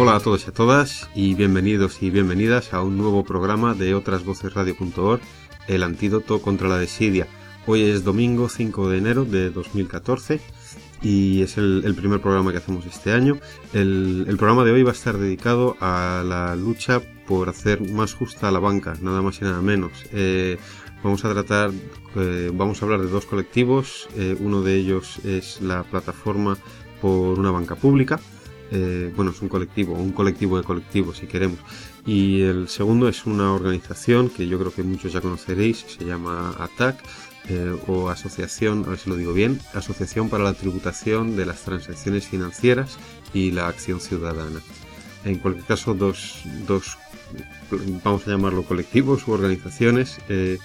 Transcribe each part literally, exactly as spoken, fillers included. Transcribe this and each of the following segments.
Hola a todos y a todas y bienvenidos y bienvenidas a un nuevo programa de otras voces radio punto org, el antídoto contra la desidia. Hoy es domingo cinco de enero de dos mil catorce y es el, el primer programa que hacemos este año. El, el programa de hoy va a estar dedicado a la lucha por hacer más justa la banca, nada más y nada menos. Eh, vamos a tratar, eh, vamos a hablar de dos colectivos. Eh, uno de ellos es la plataforma por una banca pública. Eh, bueno, es un colectivo, un colectivo de colectivos si queremos. Y el segundo es una organización que yo creo que muchos ya conoceréis, se llama A T A C, eh, o Asociación, a ver si lo digo bien, Asociación para la Tributación de las Transacciones Financieras y la Acción Ciudadana. En cualquier caso, dos, dos vamos a llamarlo colectivos u organizaciones eh,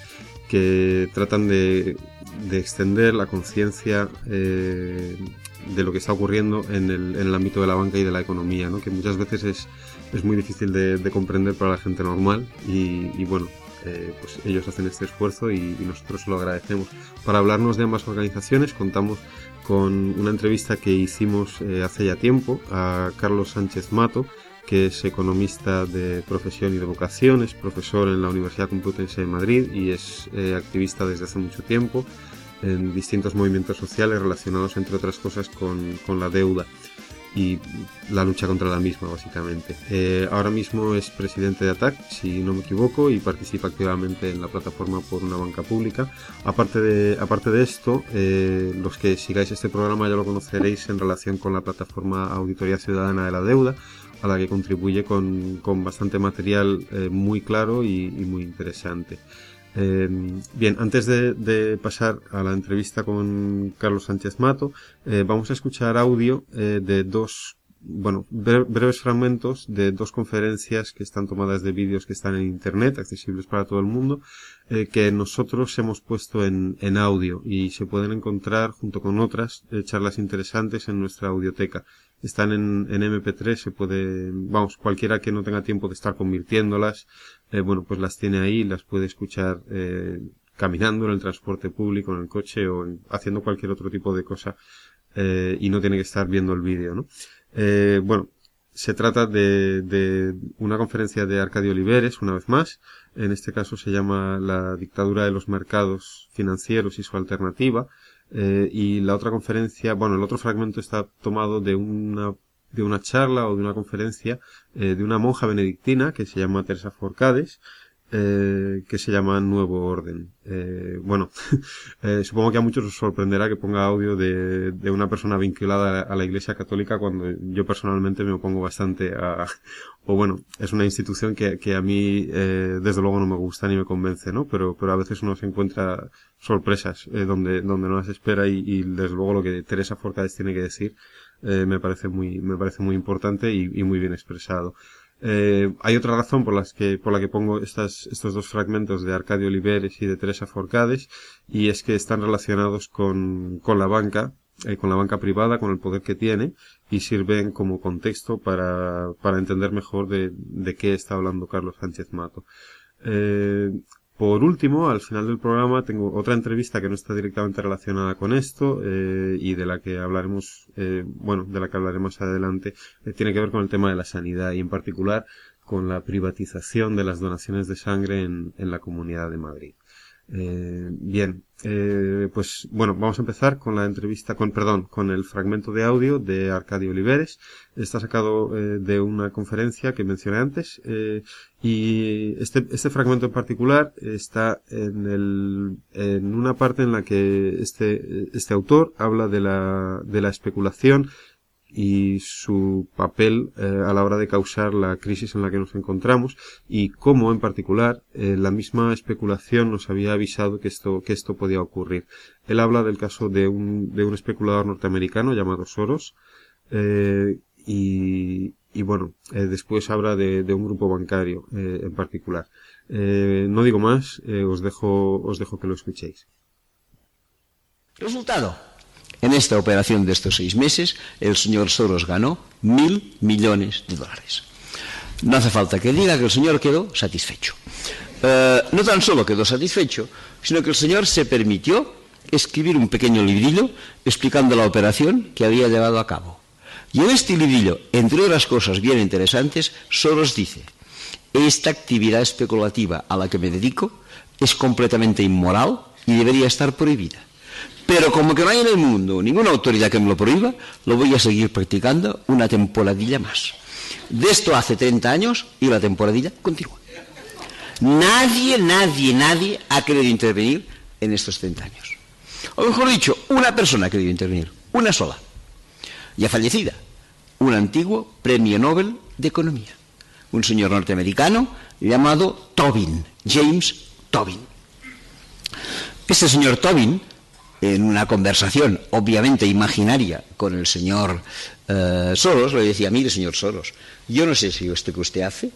que tratan de, de extender la conciencia eh, de lo que está ocurriendo en el, en el ámbito de la banca y de la economía, ¿no? Que muchas veces es, es muy difícil de, de comprender para la gente normal y, y bueno, eh, pues ellos hacen este esfuerzo y, y nosotros lo agradecemos. Para hablarnos de ambas organizaciones contamos con una entrevista que hicimos eh, hace ya tiempo a Carlos Sánchez Mato, que es economista de profesión y de vocación, es profesor en la Universidad Complutense de Madrid y es eh, activista desde hace mucho tiempo en distintos movimientos sociales relacionados, entre otras cosas, con, con la deuda y la lucha contra la misma, básicamente. Eh, ahora mismo es presidente de A T A C, si no me equivoco, y participa activamente en la plataforma por una banca pública. Aparte de, aparte de esto, eh, los que sigáis este programa ya lo conoceréis en relación con la plataforma Auditoría Ciudadana de la Deuda, a la que contribuye con, con bastante material eh, muy claro y, y muy interesante. Eh, bien, antes de, de pasar a la entrevista con Carlos Sánchez Mato, eh, vamos a escuchar audio eh, de dos, bueno, bre- breves fragmentos de dos conferencias que están tomadas de vídeos que están en internet, accesibles para todo el mundo, eh, que nosotros hemos puesto en, en audio y se pueden encontrar junto con otras eh, charlas interesantes en nuestra audioteca. Están en, en eme pe tres, se puede, vamos, cualquiera que no tenga tiempo de estar convirtiéndolas, eh, bueno, pues las tiene ahí, las puede escuchar eh, caminando en el transporte público, en el coche o en, haciendo cualquier otro tipo de cosa eh, y no tiene que estar viendo el vídeo, ¿no? Eh, bueno, se trata de, de una conferencia de Arcadio Oliveres, una vez más. En este caso se llama La dictadura de los mercados financieros y su alternativa. Eh, y la otra conferencia, bueno, el otro fragmento está tomado de una de una charla o de una conferencia eh, de una monja benedictina que se llama Teresa Forcades, eh, que se llama Nuevo Orden. Eh, bueno, eh, supongo que a muchos os sorprenderá que ponga audio de, de una persona vinculada a la Iglesia Católica cuando yo personalmente me opongo bastante a, o bueno, es una institución que, que a mí eh, desde luego no me gusta ni me convence, ¿no? Pero, pero a veces uno se encuentra sorpresas eh, donde, donde no las espera y, y desde luego lo que Teresa Forcades tiene que decir eh, me parece muy, me parece muy importante y, y muy bien expresado. Eh, hay otra razón por las que, por la que pongo estas, estos dos fragmentos de Arcadio Oliveres y de Teresa Forcades, y es que están relacionados con, con la banca, eh, con la banca privada, con el poder que tiene, y sirven como contexto para, para entender mejor de, de qué está hablando Carlos Sánchez Mato. Eh, Por último, al final del programa tengo otra entrevista que no está directamente relacionada con esto eh, y de la que hablaremos, eh, bueno, de la que hablaré más adelante. Eh, tiene que ver con el tema de la sanidad y en particular con la privatización de las donaciones de sangre en, en la Comunidad de Madrid. Eh, bien, eh, pues bueno, vamos a empezar con la entrevista, con perdón, con el fragmento de audio de Arcadio Oliveres. Está sacado eh, de una conferencia que mencioné antes eh, y este este fragmento en particular está en el en una parte en la que este este autor habla de la de la especulación y su papel eh, a la hora de causar la crisis en la que nos encontramos y cómo en particular eh, la misma especulación nos había avisado que esto que esto podía ocurrir. Él habla del caso de un de un especulador norteamericano llamado Soros eh, y y bueno eh, después habla de, de un grupo bancario eh, en particular. Eh, no digo más, eh, os dejo os dejo que lo escuchéis. Resultado. En esta operación de estos seis meses, el señor Soros ganó mil millones de dólares. No hace falta que diga que el señor quedó satisfecho. Eh, no tan solo quedó satisfecho, sino que el señor se permitió escribir un pequeño librillo explicando la operación que había llevado a cabo. Y en este librillo, entre otras cosas bien interesantes, Soros dice: esta actividad especulativa a la que me dedico es completamente inmoral y debería estar prohibida. Pero como que no hay en el mundo ninguna autoridad que me lo prohíba, lo voy a seguir practicando una temporadilla más. De esto hace treinta años y la temporadilla continúa. Nadie, nadie, nadie ha querido intervenir en estos treinta años. O mejor dicho, una persona ha querido intervenir, una sola, ya fallecida, un antiguo premio Nobel de Economía, un señor norteamericano llamado Tobin, James Tobin. Este señor Tobin, en una conversación obviamente imaginaria con el señor eh, Soros, le decía: mire, señor Soros, yo no sé si esto que usted hace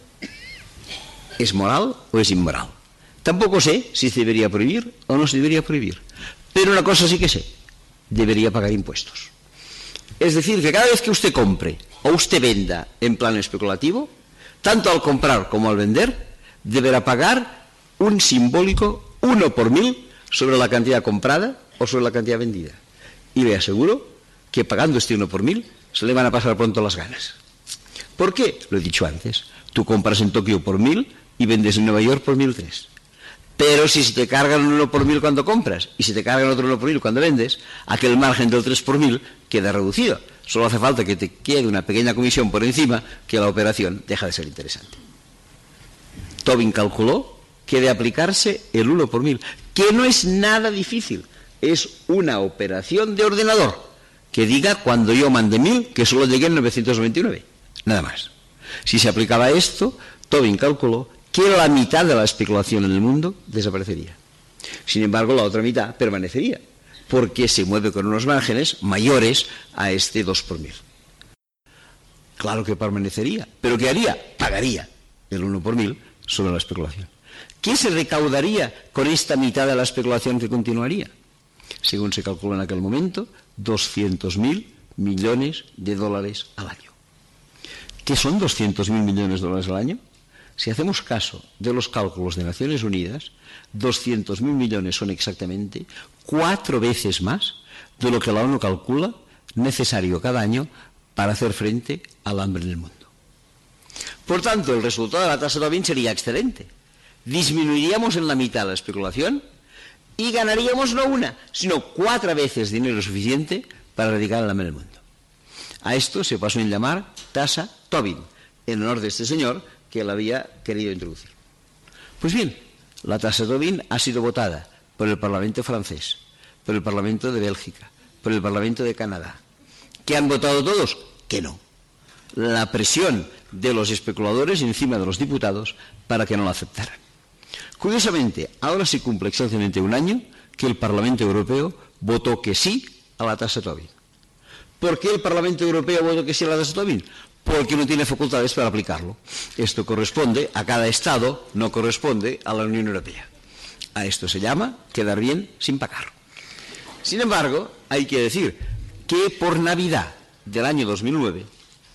es moral o es inmoral. Tampoco sé si se debería prohibir o no se debería prohibir. Pero una cosa sí que sé: debería pagar impuestos. Es decir, que cada vez que usted compre o usted venda en plan especulativo, tanto al comprar como al vender, deberá pagar un simbólico uno por mil sobre la cantidad comprada o sobre la cantidad vendida. Y le aseguro que pagando este uno por mil se le van a pasar pronto las ganas. ¿Por qué? Lo he dicho antes. Tú compras en Tokio por mil y vendes en Nueva York por mil tres. Pero si se te cargan un uno por mil cuando compras y si te cargan otro uno por mil cuando vendes, aquel margen del tres por mil queda reducido. Solo hace falta que te quede una pequeña comisión por encima, que la operación deja de ser interesante. Tobin calculó que de aplicarse el uno por mil, que no es nada difícil, es una operación de ordenador que diga cuando yo mande mil que solo llegué en novecientos noventa y nueve, nada más. Si se aplicaba esto, Tobin calculó que la mitad de la especulación en el mundo desaparecería. Sin embargo, la otra mitad permanecería, porque se mueve con unos márgenes mayores a este dos por mil. Claro que permanecería, pero ¿qué haría? Pagaría el uno por mil sobre la especulación. ¿Qué se recaudaría con esta mitad de la especulación que continuaría? Según se calculó en aquel momento, doscientos mil millones de dólares al año. ¿Qué son doscientos mil millones de dólares al año? Si hacemos caso de los cálculos de Naciones Unidas, doscientos mil millones son exactamente cuatro veces más de lo que la ONU calcula necesario cada año para hacer frente al hambre en el mundo. Por tanto, el resultado de la tasa Tobin sería excelente. Disminuiríamos en la mitad la especulación y ganaríamos no una, sino cuatro veces dinero suficiente para erradicar el hambre en el mundo. A esto se pasó en llamar tasa Tobin, en honor de este señor que la había querido introducir. Pues bien, la tasa Tobin ha sido votada por el Parlamento francés, por el Parlamento de Bélgica, por el Parlamento de Canadá. ¿Qué han votado todos? Que no. La presión de los especuladores encima de los diputados para que no la aceptaran. Curiosamente, ahora se cumple exactamente un año que el Parlamento Europeo votó que sí a la tasa Tobin. ¿Por qué el Parlamento Europeo votó que sí a la tasa Tobin? Porque no tiene facultades para aplicarlo. Esto corresponde a cada Estado, no corresponde a la Unión Europea. A esto se llama quedar bien sin pagar. Sin embargo, hay que decir que por Navidad del año dos mil nueve,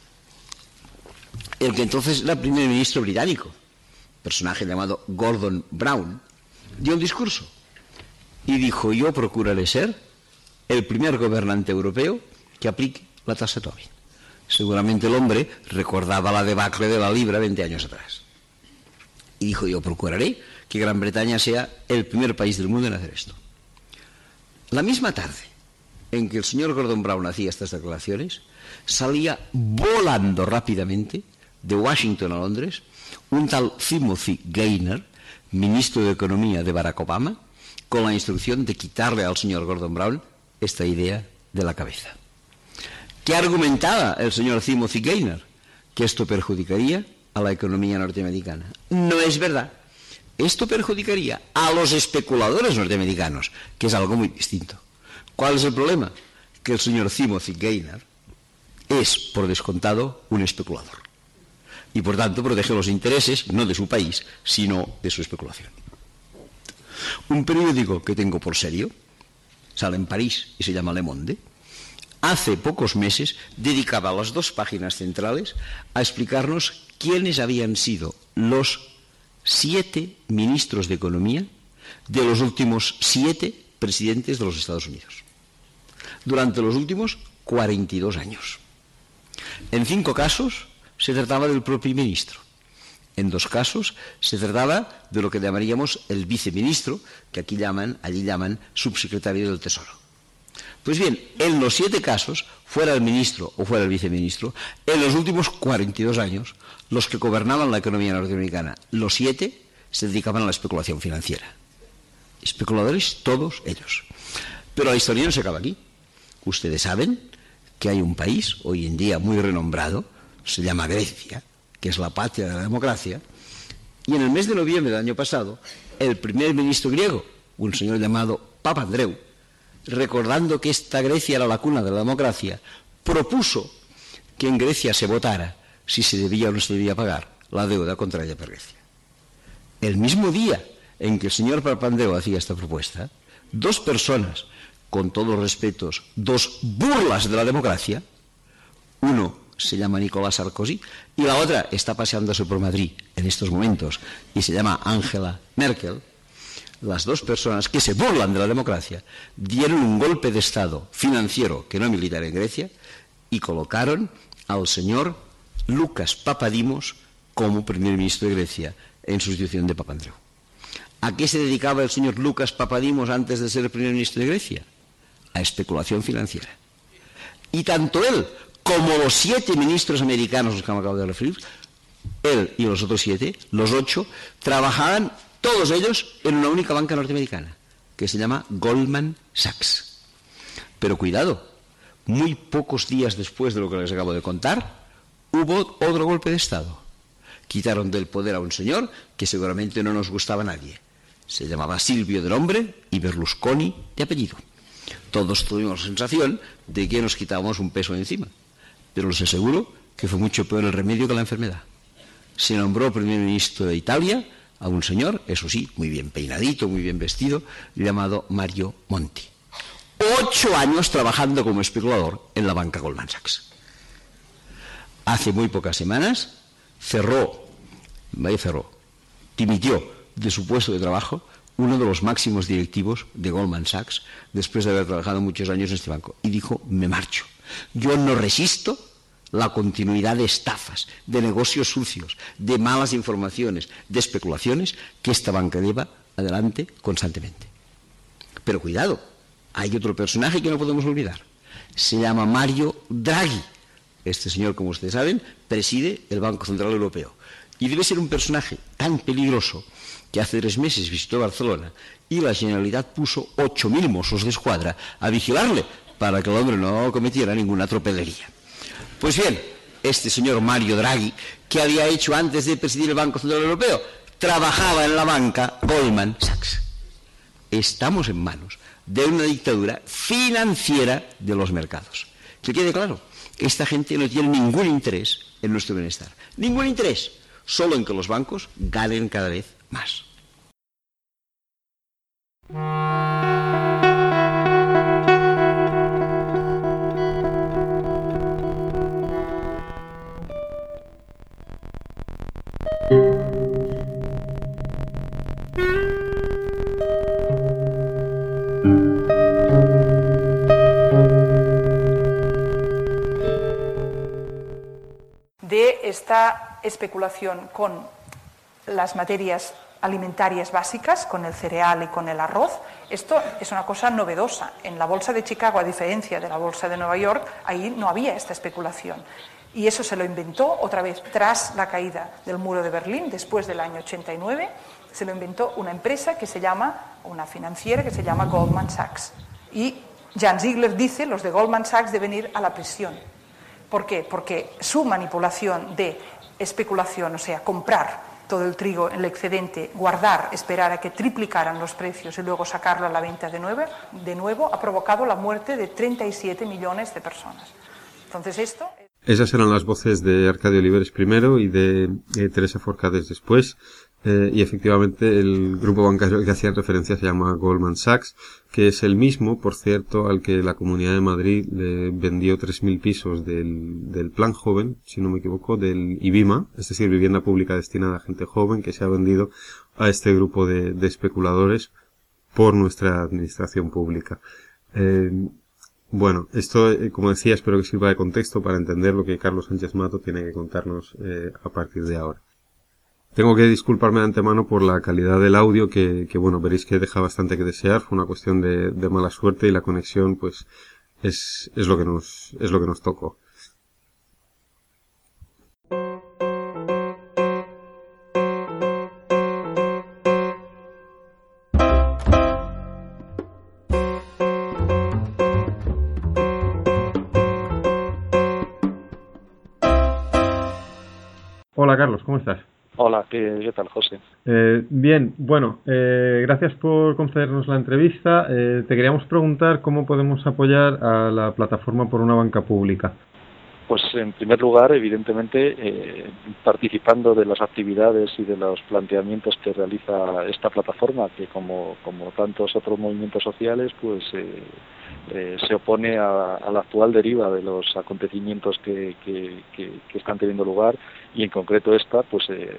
el que entonces era primer ministro británico, personaje llamado Gordon Brown, dio un discurso y dijo: yo procuraré ser el primer gobernante europeo que aplique la tasa Tobin. Seguramente el hombre recordaba la debacle de la libra veinte años atrás. Y dijo: yo procuraré que Gran Bretaña sea el primer país del mundo en hacer esto. La misma tarde en que el señor Gordon Brown hacía estas declaraciones, salía volando rápidamente de Washington a Londres un tal Timothy Geithner, ministro de Economía de Barack Obama, con la instrucción de quitarle al señor Gordon Brown esta idea de la cabeza. ¿Qué argumentaba el señor Timothy Geithner? Que esto perjudicaría a la economía norteamericana. No es verdad. Esto perjudicaría a los especuladores norteamericanos, que es algo muy distinto. ¿Cuál es el problema? Que el señor Timothy Geithner es, por descontado, un especulador. Y por tanto protege los intereses no de su país, sino de su especulación. Un periódico que tengo por serio, sale en París y se llama Le Monde, hace pocos meses dedicaba las dos páginas centrales a explicarnos quiénes habían sido los siete ministros de Economía de los últimos siete presidentes de los Estados Unidos, durante los últimos cuarenta y dos años. En cinco casos se trataba del propio ministro. En dos casos se trataba de lo que llamaríamos el viceministro, que aquí llaman, allí llaman subsecretario del Tesoro. Pues bien, en los siete casos, fuera el ministro o fuera el viceministro, en los últimos cuarenta y dos años, los que gobernaban la economía norteamericana, los siete, se dedicaban a la especulación financiera. Especuladores todos ellos. Pero la historia no se acaba aquí. Ustedes saben que hay un país, hoy en día muy renombrado, se llama Grecia, que es la patria de la democracia, y en el mes de noviembre del año pasado, el primer ministro griego, un señor llamado Papandreou, recordando que esta Grecia era la cuna de la democracia, propuso que en Grecia se votara si se debía o no se debía pagar la deuda contraída por Grecia. El mismo día en que el señor Papandreou hacía esta propuesta, dos personas, con todos los respetos, dos burlas de la democracia, uno se llama Nicolás Sarkozy y la otra está paseándose por Madrid en estos momentos y se llama Angela Merkel, las dos personas que se burlan de la democracia dieron un golpe de Estado financiero, que no militar, en Grecia y colocaron al señor Lucas Papadimos como primer ministro de Grecia en sustitución de Papandreou. ¿A qué se dedicaba el señor Lucas Papadimos antes de ser el primer ministro de Grecia? A especulación financiera. Y tanto él como los siete ministros americanos, los que me acabo de referir, él y los otros siete, los ocho, trabajaban todos ellos en una única banca norteamericana, que se llama Goldman Sachs. Pero cuidado, muy pocos días después de lo que les acabo de contar, hubo otro golpe de Estado. Quitaron del poder a un señor que seguramente no nos gustaba a nadie. Se llamaba Silvio de nombre y Berlusconi de apellido. Todos tuvimos la sensación de que nos quitábamos un peso de encima. Pero les aseguro que fue mucho peor el remedio que la enfermedad. Se nombró primer ministro de Italia a un señor, eso sí, muy bien peinadito, muy bien vestido, llamado Mario Monti. Ocho años trabajando como especulador en la banca Goldman Sachs. Hace muy pocas semanas cerró, vaya cerró, dimitió de su puesto de trabajo uno de los máximos directivos de Goldman Sachs después de haber trabajado muchos años en este banco y dijo: me marcho. Yo no resisto la continuidad de estafas, de negocios sucios, de malas informaciones, de especulaciones que esta banca lleva adelante constantemente. Pero cuidado, hay otro personaje que no podemos olvidar. Se llama Mario Draghi. Este señor, como ustedes saben, preside el Banco Central Europeo. Y debe ser un personaje tan peligroso que hace tres meses visitó Barcelona y la Generalitat puso ocho mil mozos de escuadra a vigilarle para que el hombre no cometiera ninguna tropelería. Pues bien, este señor Mario Draghi, ¿qué había hecho antes de presidir el Banco Central Europeo? Trabajaba en la banca Goldman Sachs. Estamos en manos de una dictadura financiera de los mercados. Que quede claro, esta gente no tiene ningún interés en nuestro bienestar. Ningún interés, solo en que los bancos ganen cada vez más. De esta especulación con las materias alimentarias básicas, con el cereal y con el arroz. Esto es una cosa novedosa. En la bolsa de Chicago, a diferencia de la bolsa de Nueva York, ahí no había esta especulación. Y eso se lo inventó otra vez tras la caída del muro de Berlín, después del año ochenta y nueve, se lo inventó una empresa que se llama, una financiera que se llama Goldman Sachs. Y Jan Ziegler dice, los de Goldman Sachs deben ir a la prisión. ¿Por qué? Porque su manipulación de especulación, o sea, comprar todo el trigo en el excedente, guardar, esperar a que triplicaran los precios y luego sacarlo a la venta de nuevo, de nuevo ha provocado la muerte de treinta y siete millones de personas. Entonces esto... Esas eran las voces de Arcadio Oliveres primero y de eh, Teresa Forcades después. Eh, y efectivamente el grupo bancario al que hacían referencia se llama Goldman Sachs, que es el mismo, por cierto, al que la Comunidad de Madrid le vendió tres mil pisos del, del Plan Joven, si no me equivoco, del IBIMA, es decir, vivienda pública destinada a gente joven, que se ha vendido a este grupo de, de especuladores por nuestra administración pública. Eh, Bueno, esto, eh, como decía, espero que sirva de contexto para entender lo que Carlos Sánchez Mato tiene que contarnos eh, a partir de ahora. Tengo que disculparme de antemano por la calidad del audio que, que bueno, veréis que deja bastante que desear. Fue una cuestión de, de mala suerte y la conexión, pues, es, es lo que nos, es lo que nos tocó. Hola Carlos, ¿cómo estás? Hola, ¿qué, qué tal, José? Eh, bien, bueno, eh, gracias por concedernos la entrevista. Eh, te queríamos preguntar cómo podemos apoyar a la plataforma por una banca pública. Pues en primer lugar, evidentemente, eh, participando de las actividades y de los planteamientos que realiza esta plataforma, que como, como tantos otros movimientos sociales, pues eh, eh, se opone a, a la actual deriva de los acontecimientos que, que, que, que están teniendo lugar, y en concreto esta, pues eh,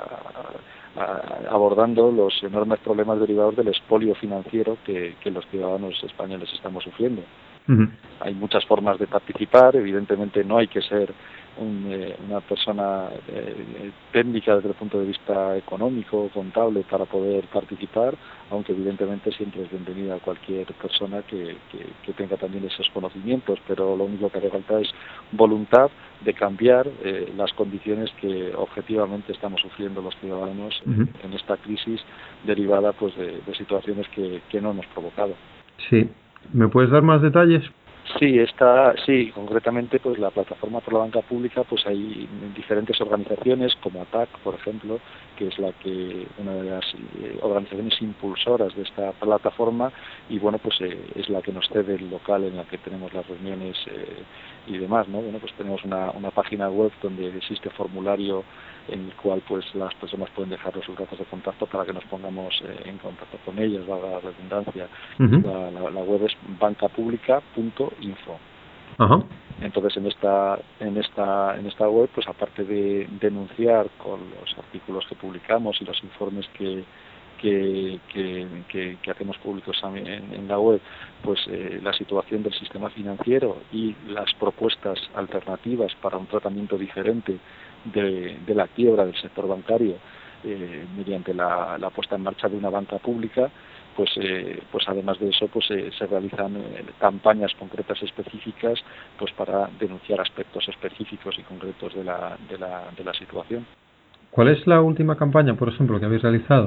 a, a, abordando los enormes problemas derivados del expolio financiero que, que los ciudadanos españoles estamos sufriendo. Uh-huh. Hay muchas formas de participar, evidentemente no hay que ser un, eh, una persona eh, técnica desde el punto de vista económico o contable para poder participar, aunque evidentemente siempre es bienvenida cualquier persona que, que, que tenga también esos conocimientos, pero lo único que hace falta es voluntad de cambiar eh, las condiciones que objetivamente estamos sufriendo los ciudadanos uh-huh. en esta crisis derivada pues de, de situaciones que, que no hemos provocado. Sí. ¿Me puedes dar más detalles? Sí, está, sí, concretamente pues la plataforma por la banca pública, pues hay diferentes organizaciones como A T A C, por ejemplo, que es la que una de las eh, organizaciones impulsoras de esta plataforma, y bueno, pues eh, es la que nos cede el local en la que tenemos las reuniones eh, y demás, ¿no? Bueno, pues tenemos una, una página web donde existe formulario en el cual pues las personas pueden dejar sus datos de contacto para que nos pongamos eh, en contacto con ellas, valga la redundancia. Uh-huh. la, la, la web es banca pública punto info. Uh-huh. Entonces en esta en esta en esta web, pues aparte de denunciar con los artículos que publicamos y los informes que que, que, que, que hacemos públicos en, en la web, pues eh, la situación del sistema financiero y las propuestas alternativas para un tratamiento diferente de, de la quiebra del sector bancario eh, mediante la, la puesta en marcha de una banca pública, pues eh, pues además de eso pues eh, se realizan eh, campañas concretas específicas pues para denunciar aspectos específicos y concretos de la, de la, de la situación. ¿Cuál es la última campaña, por ejemplo, que habéis realizado?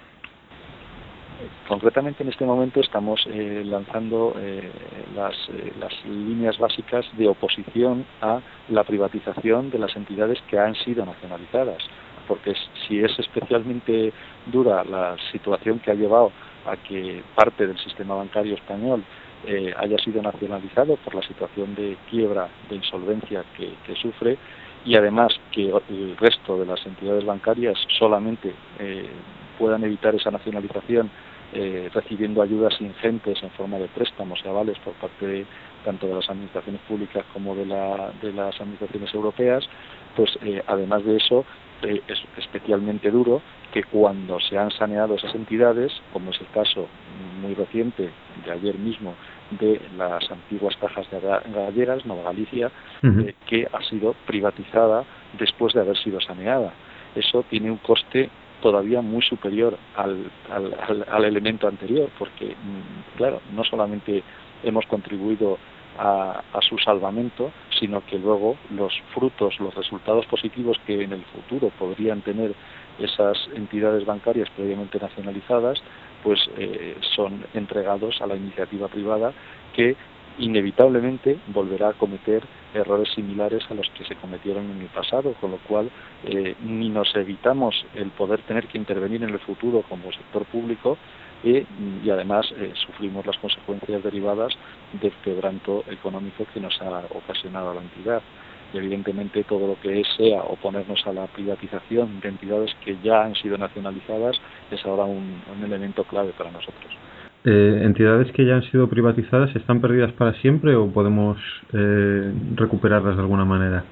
Concretamente en este momento estamos eh, lanzando eh, las, eh, las líneas básicas de oposición a la privatización de las entidades que han sido nacionalizadas, porque si es especialmente dura la situación que ha llevado a que parte del sistema bancario español eh, haya sido nacionalizado por la situación de quiebra, de insolvencia que, que sufre, y además que el resto de las entidades bancarias solamente eh, puedan evitar esa nacionalización eh, recibiendo ayudas ingentes en forma de préstamos y avales por parte de, tanto de las administraciones públicas como de, la, de las administraciones europeas, pues eh, además de eso eh, es especialmente duro que cuando se han saneado esas entidades, como es el caso muy reciente de ayer mismo de las antiguas cajas de galleras, Nova Galicia, uh-huh. eh, que ha sido privatizada después de haber sido saneada. Eso tiene un coste todavía muy superior al, al, al, al elemento anterior, porque, claro, no solamente hemos contribuido a, a su salvamento, sino que luego los frutos, los resultados positivos que en el futuro podrían tener esas entidades bancarias previamente nacionalizadas, pues eh, son entregados a la iniciativa privada, que inevitablemente volverá a cometer errores similares a los que se cometieron en el pasado, con lo cual eh, ni nos evitamos el poder tener que intervenir en el futuro como sector público eh, y además eh, sufrimos las consecuencias derivadas del quebranto económico que nos ha ocasionado la entidad. Y evidentemente todo lo que sea oponernos a la privatización de entidades que ya han sido nacionalizadas es ahora un, un elemento clave para nosotros. Eh, ¿Entidades que ya han sido privatizadas están perdidas para siempre o podemos eh, recuperarlas de alguna manera?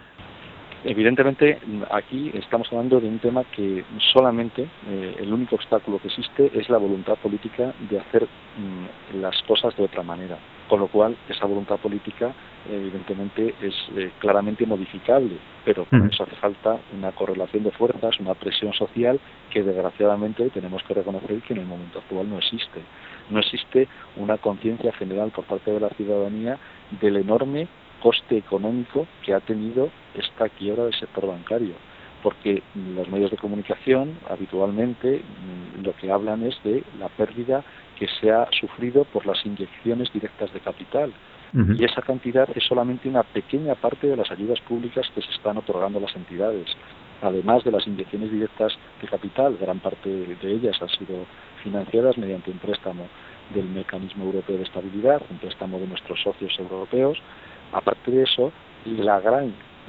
Evidentemente aquí estamos hablando de un tema que solamente eh, el único obstáculo que existe es la voluntad política de hacer mm, las cosas de otra manera. con lo cual esa voluntad política evidentemente es eh, claramente modificable, pero por eso hace falta una correlación de fuerzas, una presión social que desgraciadamente tenemos que reconocer que en el momento actual no existe. No existe una conciencia general por parte de la ciudadanía del enorme coste económico que ha tenido esta quiebra del sector bancario, porque los medios de comunicación habitualmente lo que hablan es de la pérdida que se ha sufrido por las inyecciones directas de capital. Uh-huh. Y esa cantidad es solamente una pequeña parte de las ayudas públicas que se están otorgando a las entidades. Además de las inyecciones directas de capital, gran parte de ellas han sido financiadas mediante un préstamo del Mecanismo Europeo de Estabilidad, un préstamo de nuestros socios europeos. Aparte de eso, la gran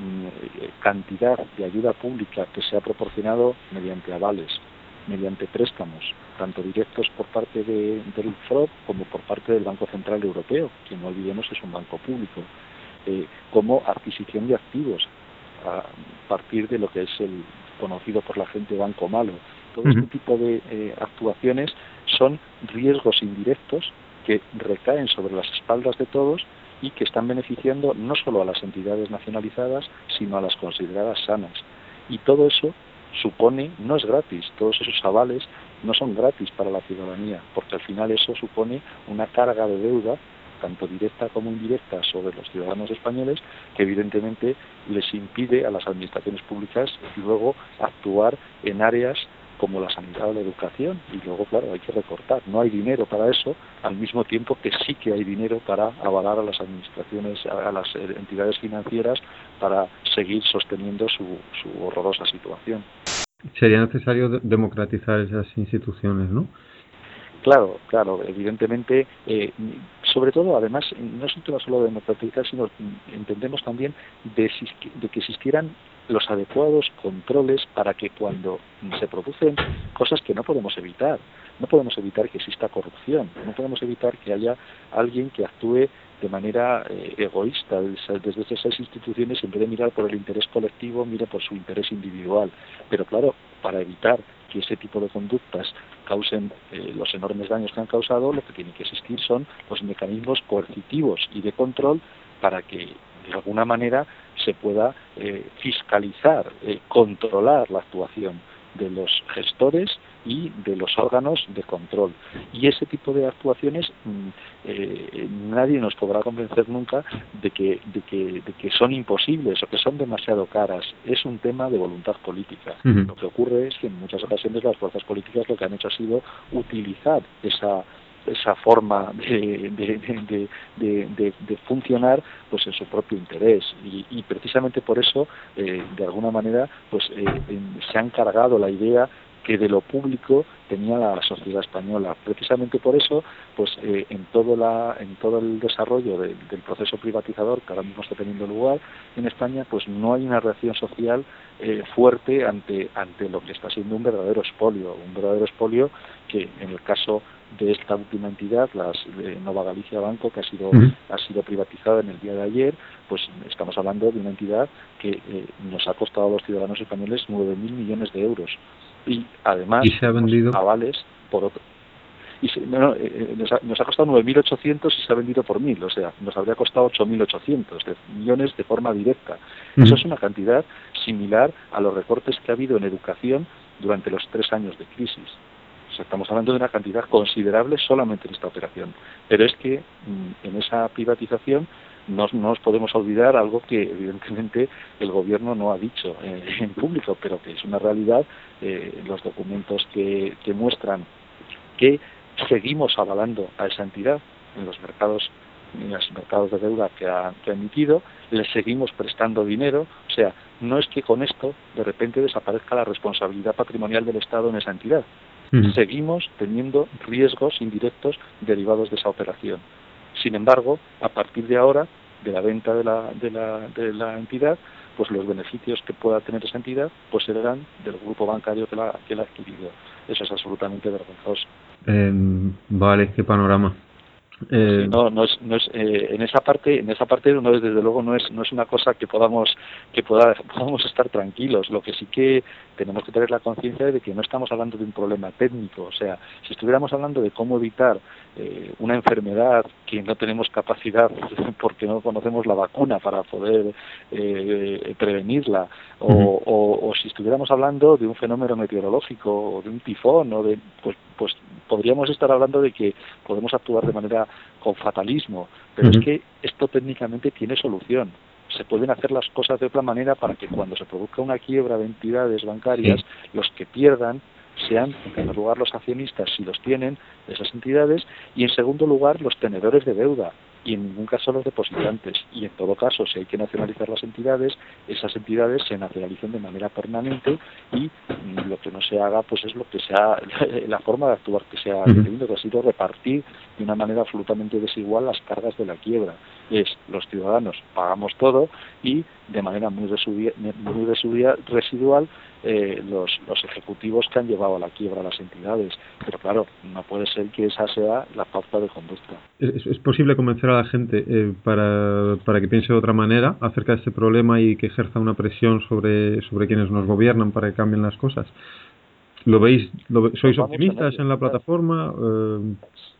mm, cantidad de ayuda pública que se ha proporcionado mediante avales, mediante préstamos, tanto directos por parte de, del F R O B como por parte del Banco Central Europeo, que no olvidemos es un banco público, eh, como adquisición de activos a partir de lo que es el conocido por la gente banco malo. Todo uh-huh. este tipo de eh, actuaciones son riesgos indirectos que recaen sobre las espaldas de todos y que están beneficiando no solo a las entidades nacionalizadas, sino a las consideradas sanas. Y todo eso supone, no es gratis, todos esos avales no son gratis para la ciudadanía, porque al final eso supone una carga de deuda, tanto directa como indirecta, sobre los ciudadanos españoles, que evidentemente les impide a las administraciones públicas luego actuar en áreas como la sanidad o la educación, y luego, claro, hay que recortar. No hay dinero para eso, al mismo tiempo que sí que hay dinero para avalar a las administraciones, a las entidades financieras, para seguir sosteniendo su, su horrorosa situación. Sería necesario de- democratizar esas instituciones, ¿no? Claro, claro, evidentemente, eh, sobre todo, además, no es un tema solo de democratizar, sino entendemos también de, de que existieran los adecuados controles para que cuando se producen cosas que no podemos evitar, no podemos evitar que exista corrupción, no podemos evitar que haya alguien que actúe de manera eh, egoísta desde esas instituciones, en vez de mirar por el interés colectivo, mire por su interés individual. Pero claro, para evitar que ese tipo de conductas causen eh, los enormes daños que han causado, lo que tiene que existir son los mecanismos coercitivos y de control para que de alguna manera se pueda eh, fiscalizar, eh, controlar la actuación de los gestores y de los órganos de control. Y ese tipo de actuaciones mmm, eh, nadie nos podrá convencer nunca de que, de, que, de que son imposibles o que son demasiado caras. Es un tema de voluntad política. Uh-huh. Lo que ocurre es que en muchas ocasiones las fuerzas políticas lo que han hecho ha sido utilizar esa esa forma de, de, de, de, de, de funcionar pues en su propio interés y, y precisamente por eso eh, de alguna manera pues eh, en, se han cargado la idea que de lo público tenía la sociedad española. Precisamente por eso, pues eh, en todo la, en todo el desarrollo de, del proceso privatizador que ahora mismo está teniendo lugar en España, pues no hay una reacción social eh, fuerte ante ante lo que está siendo un verdadero expolio, un verdadero expolio que en el caso de esta última entidad, las de Nova Galicia Banco, que ha sido uh-huh. ha sido privatizada en el día de ayer, pues estamos hablando de una entidad que eh, nos ha costado a los ciudadanos españoles nueve mil millones de euros. Y además, ¿Y se ha vendido? avales por otro. Y se, no, no, eh, nos, ha, nos ha costado nueve mil ochocientos y se ha vendido por mil, o sea, nos habría costado ocho mil ochocientos de millones de forma directa. Uh-huh. Eso es una cantidad similar a los recortes que ha habido en educación durante los tres años de crisis. O sea, estamos hablando de una cantidad considerable solamente en esta operación. Pero es que mmm, en esa privatización no nos podemos olvidar algo que evidentemente el gobierno no ha dicho eh, en público, pero que es una realidad, eh, los documentos que, que muestran que seguimos avalando a esa entidad en los mercados en los mercados de deuda que ha, que ha emitido, le seguimos prestando dinero, o sea, no es que con esto de repente desaparezca la responsabilidad patrimonial del Estado en esa entidad. Uh-huh. Seguimos teniendo riesgos indirectos derivados de esa operación. Sin embargo, a partir de ahora, de la venta de la, de la, de la entidad, pues los beneficios que pueda tener esa entidad pues serán del grupo bancario que la, que la ha adquirido. Eso es absolutamente vergonzoso. Eh, vale, qué panorama. Eh... Sí, no, no es, no es eh, en esa parte, en esa parte no es, desde luego no es, no es una cosa que podamos, que poda, podamos estar tranquilos. Lo que sí que tenemos que tener la conciencia de que no estamos hablando de un problema técnico. O sea, si estuviéramos hablando de cómo evitar eh, una enfermedad que no tenemos capacidad porque no conocemos la vacuna para poder eh, prevenirla, o, uh-huh. o, o si estuviéramos hablando de un fenómeno meteorológico o de un tifón, o de, pues, pues podríamos estar hablando de que podemos actuar de manera con fatalismo, pero uh-huh. es que esto técnicamente tiene solución. Se pueden hacer las cosas de otra manera para que cuando se produzca una quiebra de entidades bancarias, sí. los que pierdan sean, en primer lugar, los accionistas, si los tienen, de esas entidades, y en segundo lugar, los tenedores de deuda, y en ningún caso los depositantes. Y en todo caso, si hay que nacionalizar las entidades, esas entidades se nacionalicen de manera permanente, y lo que no se haga, pues es lo que sea, la forma de actuar que se ha decidido, que ha sido repartir de una manera absolutamente desigual las cargas de la quiebra. Es, los ciudadanos pagamos todo, y de manera muy, resubia, muy resubia, residual eh, los, los ejecutivos que han llevado a la quiebra a las entidades. Pero claro, no puede ser que esa sea la pauta de conducta. ¿Es, es posible convencer a la gente eh, para, para que piense de otra manera acerca de este problema y que ejerza una presión sobre, sobre quienes nos gobiernan para que cambien las cosas? ¿Lo veis? Lo, ¿Sois optimistas en la plataforma? Eh...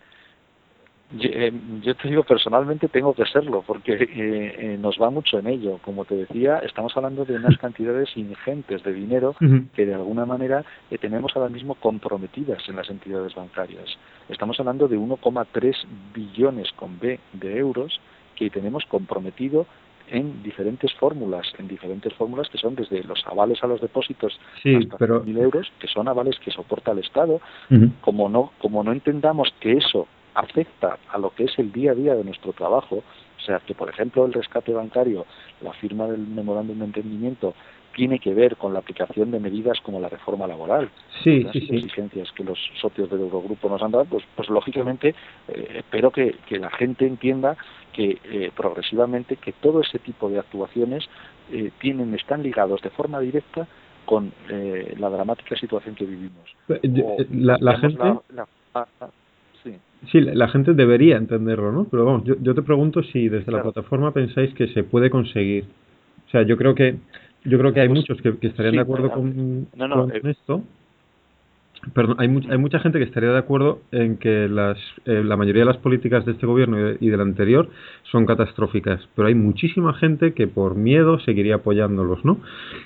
Yo, eh, yo te digo, personalmente tengo que serlo, porque eh, eh, nos va mucho en ello. Como te decía, estamos hablando de unas cantidades ingentes de dinero uh-huh. que de alguna manera eh, tenemos ahora mismo comprometidas en las entidades bancarias. Estamos hablando de uno coma tres billones con B de euros que tenemos comprometido en diferentes fórmulas, en diferentes fórmulas que son desde los avales a los depósitos sí, hasta pero... mil euros, que son avales que soporta el Estado. Uh-huh. Como no, como no entendamos que eso afecta a lo que es el día a día de nuestro trabajo, o sea, que por ejemplo el rescate bancario, la firma del memorándum de entendimiento, tiene que ver con la aplicación de medidas como la reforma laboral, sí, las sí, sí. exigencias que los socios del Eurogrupo nos han dado, pues, pues lógicamente eh, espero que, que la gente entienda que eh, progresivamente que todo ese tipo de actuaciones eh, tienen, están ligados de forma directa con eh, la dramática situación que vivimos. O, la, la gente... La, la, la, la, sí. Sí, la gente debería entenderlo, ¿no? Pero vamos, yo, yo te pregunto si desde claro. la plataforma pensáis que se puede conseguir. O sea, yo creo que yo creo que hay pues, muchos que, que estarían sí, de acuerdo no, con, no, no, con eh, esto. Perdón, hay, much, hay mucha gente que estaría de acuerdo en que las, eh, la mayoría de las políticas de este gobierno y, de, y del anterior son catastróficas, pero hay muchísima gente que por miedo seguiría apoyándolos, ¿no?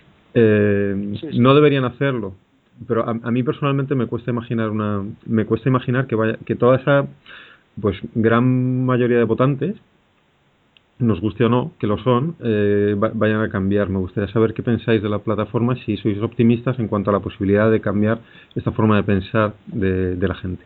Eh, sí, sí. No deberían hacerlo. Pero a, a mí personalmente me cuesta imaginar una me cuesta imaginar que vaya que toda esa pues gran mayoría de votantes, nos guste o no, que lo son, eh, vayan a cambiar. Me gustaría saber qué pensáis de la plataforma, si sois optimistas en cuanto a la posibilidad de cambiar esta forma de pensar de, de la gente.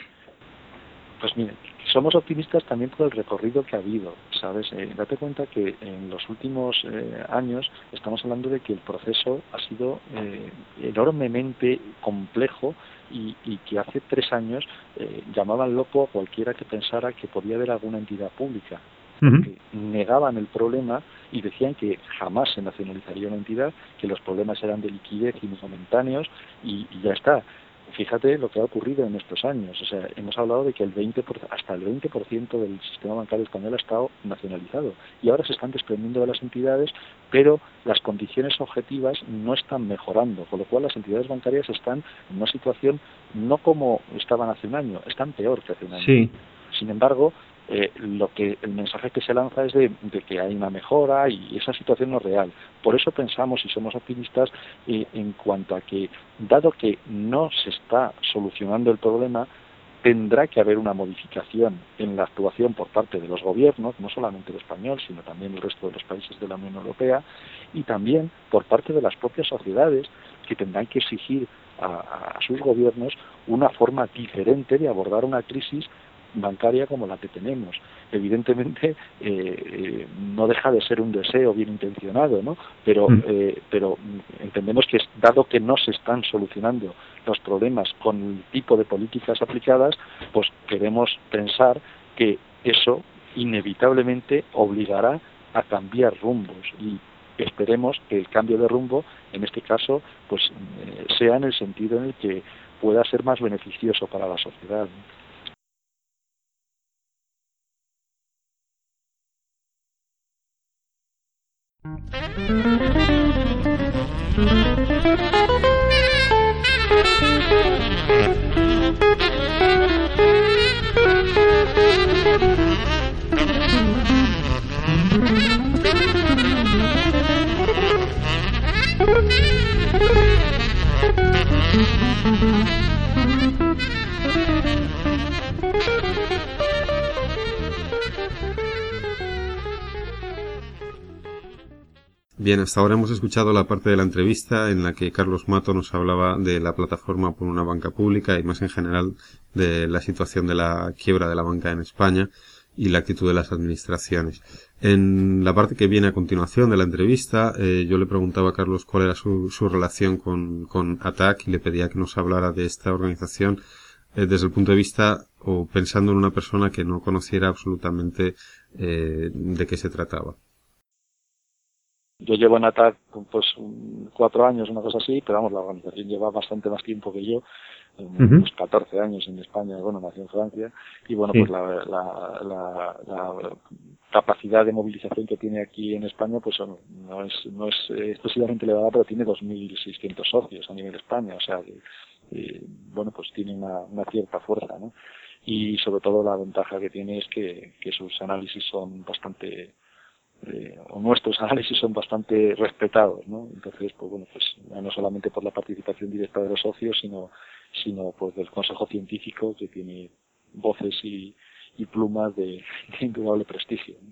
Pues mire, somos optimistas también por el recorrido que ha habido, ¿sabes? Eh, date cuenta que en los últimos eh, años estamos hablando de que el proceso ha sido eh, enormemente complejo y, y que hace tres años eh, llamaban loco a cualquiera que pensara que podía haber alguna entidad pública. Porque uh-huh. negaban el problema y decían que jamás se nacionalizaría una entidad, que los problemas eran de liquidez y momentáneos y, y ya está. Fíjate lo que ha ocurrido en estos años. O sea, hemos hablado de que el veinte por ciento, hasta el veinte por ciento del sistema bancario español ha estado nacionalizado y ahora se están desprendiendo de las entidades, pero las condiciones objetivas no están mejorando, con lo cual las entidades bancarias están en una situación no como estaban hace un año, están peor que hace un año. Sí. Sin embargo, Eh, lo que el mensaje que se lanza es de, de que hay una mejora y esa situación no es real. Por eso pensamos y somos optimistas eh, en cuanto a que, dado que no se está solucionando el problema, tendrá que haber una modificación en la actuación por parte de los gobiernos, no solamente el español, sino también el resto de los países de la Unión Europea, y también por parte de las propias sociedades, que tendrán que exigir a, a sus gobiernos una forma diferente de abordar una crisis bancaria como la que tenemos. Evidentemente eh, eh, no deja de ser un deseo bien intencionado, ¿no? Pero, eh, pero entendemos que dado que no se están solucionando los problemas con el tipo de políticas aplicadas, pues queremos pensar que eso inevitablemente obligará a cambiar rumbos y esperemos que el cambio de rumbo, en este caso, pues eh, sea en el sentido en el que pueda ser más beneficioso para la sociedad, ¿no? Bien, hasta ahora hemos escuchado la parte de la entrevista en la que Carlos Mato nos hablaba de la plataforma por una banca pública y más en general de la situación de la quiebra de la banca en España y la actitud de las administraciones. En la parte que viene a continuación de la entrevista, eh, yo le preguntaba a Carlos cuál era su, su relación con, con A T A C y le pedía que nos hablara de esta organización eh, desde el punto de vista o pensando en una persona que no conociera absolutamente eh, de qué se trataba. Yo llevo en A T A C pues cuatro años, una cosa así, pero vamos, la organización lleva bastante más tiempo que yo, unos uh-huh. catorce años en España, bueno, nací en Francia, y bueno, sí. pues la, la, la, la capacidad de movilización que tiene aquí en España, pues no es, no es excesivamente elevada, pero tiene dos mil seiscientos socios a nivel de España, o sea, que, eh, bueno, pues tiene una, una cierta fuerza, ¿no? Y sobre todo la ventaja que tiene es que, que sus análisis son bastante Eh, o nuestros análisis son bastante respetados, ¿no? Entonces, pues bueno, pues no solamente por la participación directa de los socios, sino sino pues del consejo científico que tiene voces y, y plumas de, de indudable prestigio, ¿no?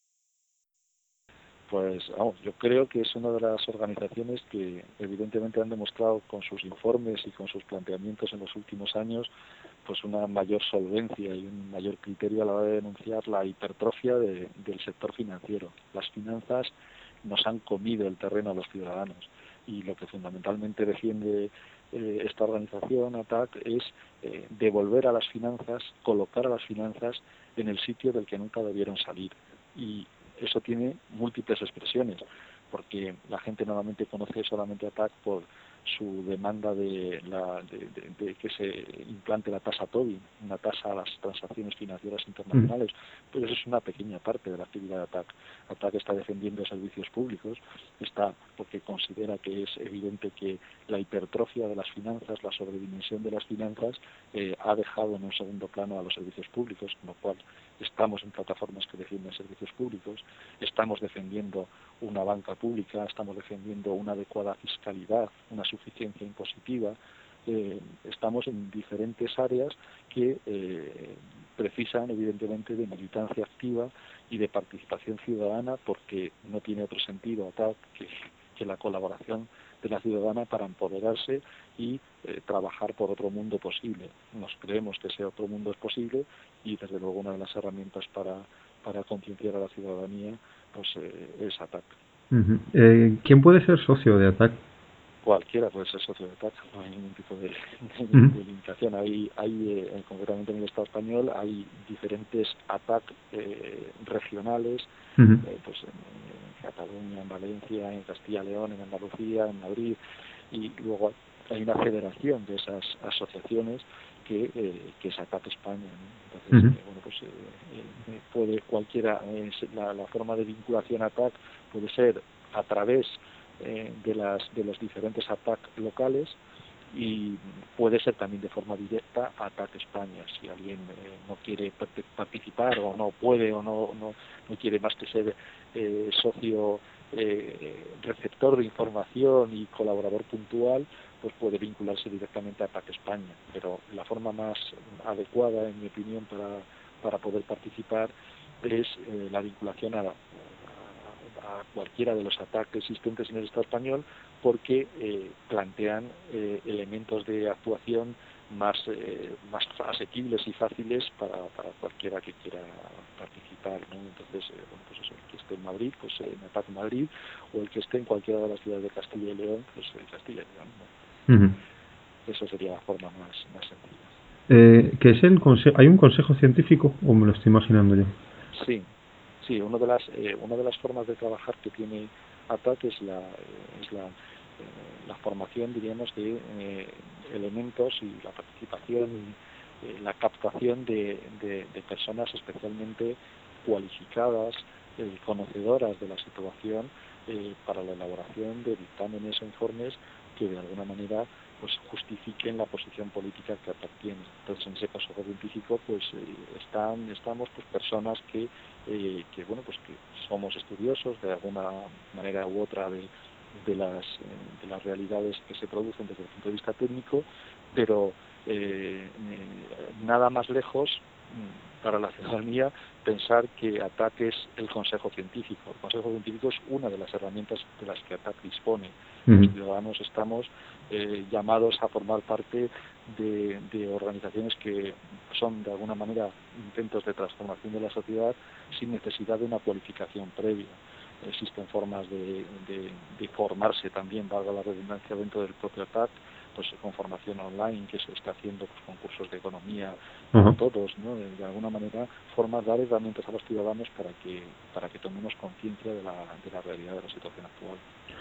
Pues vamos, yo creo que es una de las organizaciones que evidentemente han demostrado con sus informes y con sus planteamientos en los últimos años pues una mayor solvencia y un mayor criterio a la hora de denunciar la hipertrofia de, del sector financiero. Las finanzas nos han comido el terreno a los ciudadanos y lo que fundamentalmente defiende eh, esta organización, A T A C, es eh, devolver a las finanzas, colocar a las finanzas en el sitio del que nunca debieron salir. Y eso tiene múltiples expresiones, porque la gente normalmente conoce solamente a T A C por su demanda de, la, de, de, de que se implante la tasa Tobin, una tasa a las transacciones financieras internacionales, pero eso es una pequeña parte de la actividad de A T A C. A T A C está defendiendo servicios públicos, está porque considera que es evidente que la hipertrofia de las finanzas, la sobredimensión de las finanzas, eh, ha dejado en un segundo plano a los servicios públicos, con lo cual estamos en plataformas que defienden servicios públicos, estamos defendiendo una banca pública, estamos defendiendo una adecuada fiscalidad, una suficiencia impositiva, eh, estamos en diferentes áreas que eh, precisan evidentemente de militancia activa y de participación ciudadana, porque no tiene otro sentido A T A C que, que la colaboración de la ciudadana para empoderarse y eh, trabajar por otro mundo posible. Nos creemos que ese otro mundo es posible y desde luego una de las herramientas para, para concienciar a la ciudadanía pues eh, es A T A C. Uh-huh. Eh, ¿Quién puede ser socio de A T A C? Cualquiera puede ser socio de A T A C, no hay ningún tipo de, de, uh-huh. de limitación. Hay, hay eh, concretamente en el Estado español hay diferentes A T A C eh, regionales, uh-huh. eh, pues en, en Cataluña, en Valencia, en Castilla y León, en Andalucía, en Madrid, y luego hay una federación de esas asociaciones que, eh, que es A T A C España, ¿no? Entonces, uh-huh. eh, bueno, pues eh, eh, puede cualquiera, eh, la, la forma de vinculación a A T A C puede ser a través eh, de las de los diferentes A T A C locales y puede ser también de forma directa a A T A C España. Si alguien eh, no quiere participar o no puede o no no, no quiere más que ser eh, socio eh, receptor de información y colaborador puntual, pues puede vincularse directamente a A T A C España. Pero la forma más adecuada, en mi opinión, para, para poder participar es eh, la vinculación a, a, a cualquiera de los A T A C existentes en el Estado español, porque eh, plantean eh, elementos de actuación más eh, más asequibles y fáciles para, para cualquiera que quiera participar, ¿no? Entonces, eh, bueno, pues eso, el que esté en Madrid, pues eh, en A T A C Madrid, o el que esté en cualquiera de las ciudades de Castilla y León, pues en Castilla y León, ¿no? Uh-huh. Eso sería la forma más, más sencilla. Eh, ¿qué es el conse- ¿Hay un consejo científico o me lo estoy imaginando yo? Sí, sí. Una de las eh, una de las formas de trabajar que tiene A T A C es la es la eh, la formación, diríamos, de eh, elementos y la participación y eh, la captación de, de, de personas especialmente cualificadas eh, conocedoras de la situación eh, para la elaboración de dictámenes o informes que de alguna manera pues justifiquen la posición política que ATAC tiene. Entonces, en ese consejo científico pues eh, están estamos pues personas que eh, que bueno pues que somos estudiosos de alguna manera u otra de de las eh, de las realidades que se producen desde el punto de vista técnico, pero eh, eh, nada más lejos para la ciudadanía pensar que ATAC es el Consejo Científico. El Consejo Científico es una de las herramientas de las que ATAC dispone. Uh-huh. Los ciudadanos estamos eh, llamados a formar parte de, de organizaciones que son de alguna manera intentos de transformación de la sociedad sin necesidad de una cualificación previa. Existen formas de, de, de formarse también, valga la redundancia, dentro del propio ATAC, pues con formación online que se está haciendo, pues con cursos de economía, uh-huh. todos, ¿no? De, de alguna manera, formar, dar herramientas a los ciudadanos para que para que tomemos conciencia de la, de la realidad de la situación actual.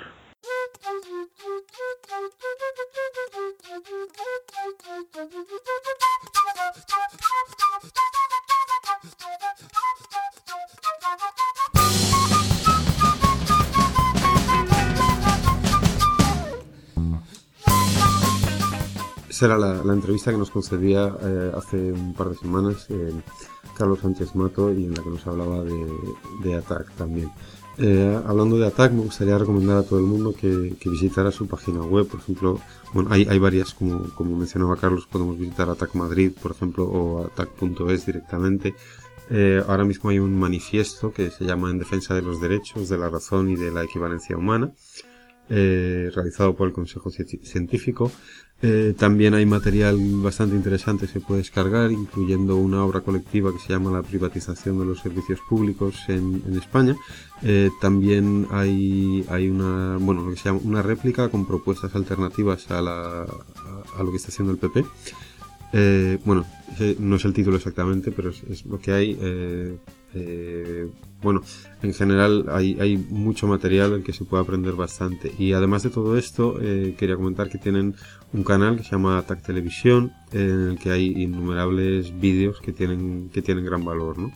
Esa era la, la entrevista que nos concedía eh, hace un par de semanas eh, Carlos Sánchez Mato, y en la que nos hablaba de, de ATAC también. Eh, hablando de ATAC, me gustaría recomendar a todo el mundo que, que visitara su página web. Por ejemplo, bueno, hay, hay varias, como, como mencionaba Carlos, podemos visitar ATAC Madrid, por ejemplo, o atac punto es directamente. Eh, ahora mismo hay un manifiesto que se llama En defensa de los derechos, de la razón y de la equivalencia humana, eh, realizado por el Consejo Científico. Eh, también hay material bastante interesante que se puede descargar, incluyendo una obra colectiva que se llama La privatización de los servicios públicos en, en España. Eh, también hay, hay una, bueno, lo que se llama una réplica con propuestas alternativas a, la, a, a lo que está haciendo el P P. Eh, bueno, no es el título exactamente, pero es, es lo que hay. Eh, eh, bueno, en general hay, hay mucho material del que se puede aprender bastante. Y además de todo esto, eh, quería comentar que tienen un canal que se llama ATAC Televisión, eh, en el que hay innumerables vídeos que tienen, que tienen gran valor, ¿no?